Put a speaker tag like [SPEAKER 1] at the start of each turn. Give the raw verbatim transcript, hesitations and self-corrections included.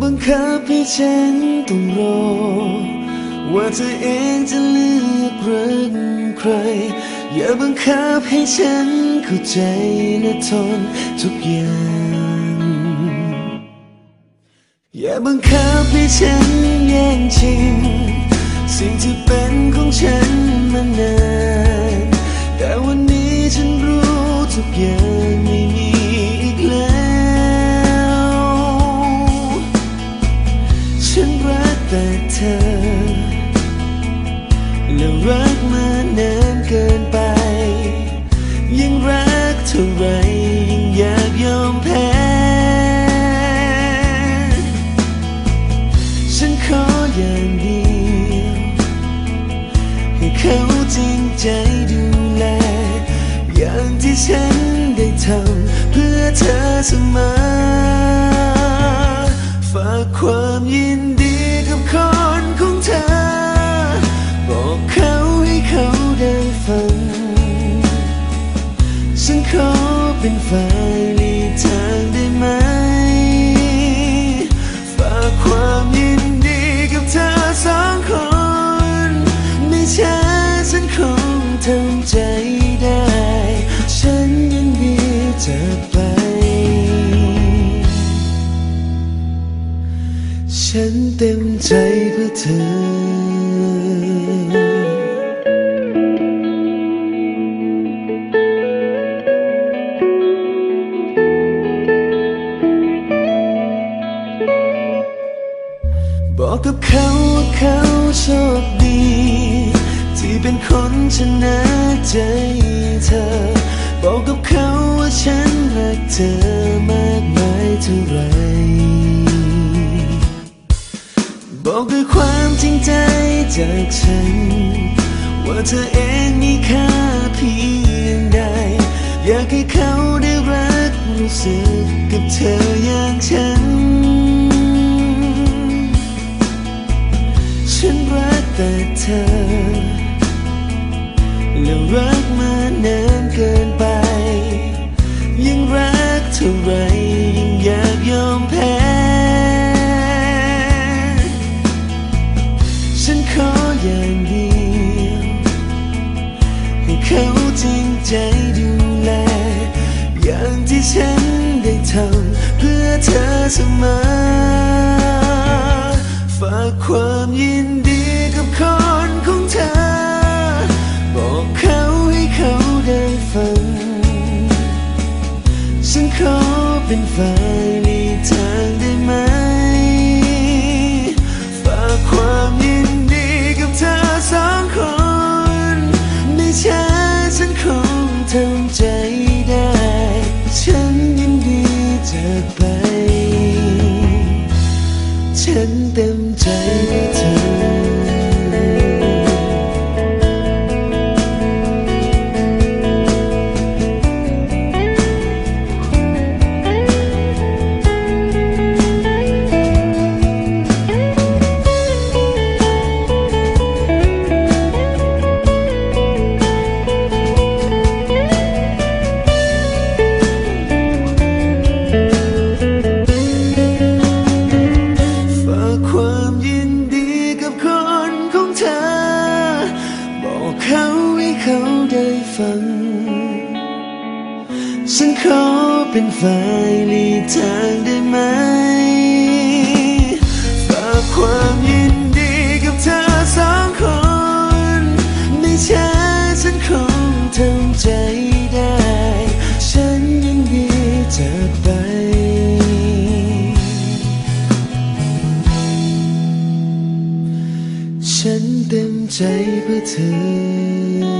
[SPEAKER 1] บังคับให้ฉันต้องรอว่าเธอเองจะเลือกรักใครอย่าบังคับให้ฉันเข้าใจและทนทุกอย่างอย่าบังคับให้ฉันแย่งชิงสิ่งที่เป็นของฉันมานานแต่วันนี้ฉันรู้ทุกอย่างไม่มีอีกแล้วฉันรักแต่เธอและรักมานานเกินไปยิ่งรักเท่าไรยิ่งอยากยอมแพ้ฉันขออย่างเดียวให้เขาจริงใจดูแลอย่างที่ฉันได้ทำเพื่อเธอเสมอฝากความยินดีกับคนของเธอบอกเขาให้เขาได้ฟังฉันขอเป็นฝ่ายหลีกทางได้ไหมฝากความยินดีกับเธอสองคนไม่ช้าฉันคงทำใจได้ฉันยินดีจะไปฉันเต็มใจเพื่อเธอบอกกับเขาว่าเขาโชคดีที่เป็นคนชนะใจเธอบอกกับเขาว่าฉันรักเธอมากมายเท่าไรบอกด้วยความจริงใจจากฉันว่าเธอเองมีค่าเพียงใดอยากให้เขาได้รักรู้สึกกับเธออย่างฉันฉันรักแต่เธอและรักมานานเกินไปยิ่งรักเท่าไรยิ่งอยากยอมแพ้ฉันขออย่างเดียวให้เขาจริงใจดูแลอย่างที่ฉันได้ทำเพื่อเธอเสมอฝากความยินดีกับคนของเธอบอกเขาให้เขาได้ฟังฉันขอเป็นฝ่ายหลีกทางได้ไหมฝากความยินดีกับเธอสองคนไม่ช้าฉันคงทำใจได้ฉันยินดีจะไปฉันเต็มใจให้เธอฉันขอเป็นฝ่ายหลีกทางได้ไหมฝากความยินดีกับเธอสองคนไม่ช้าฉันคงทำใจได้ฉันยินดีจะไปฉันเต็มใจเพื่อเธอ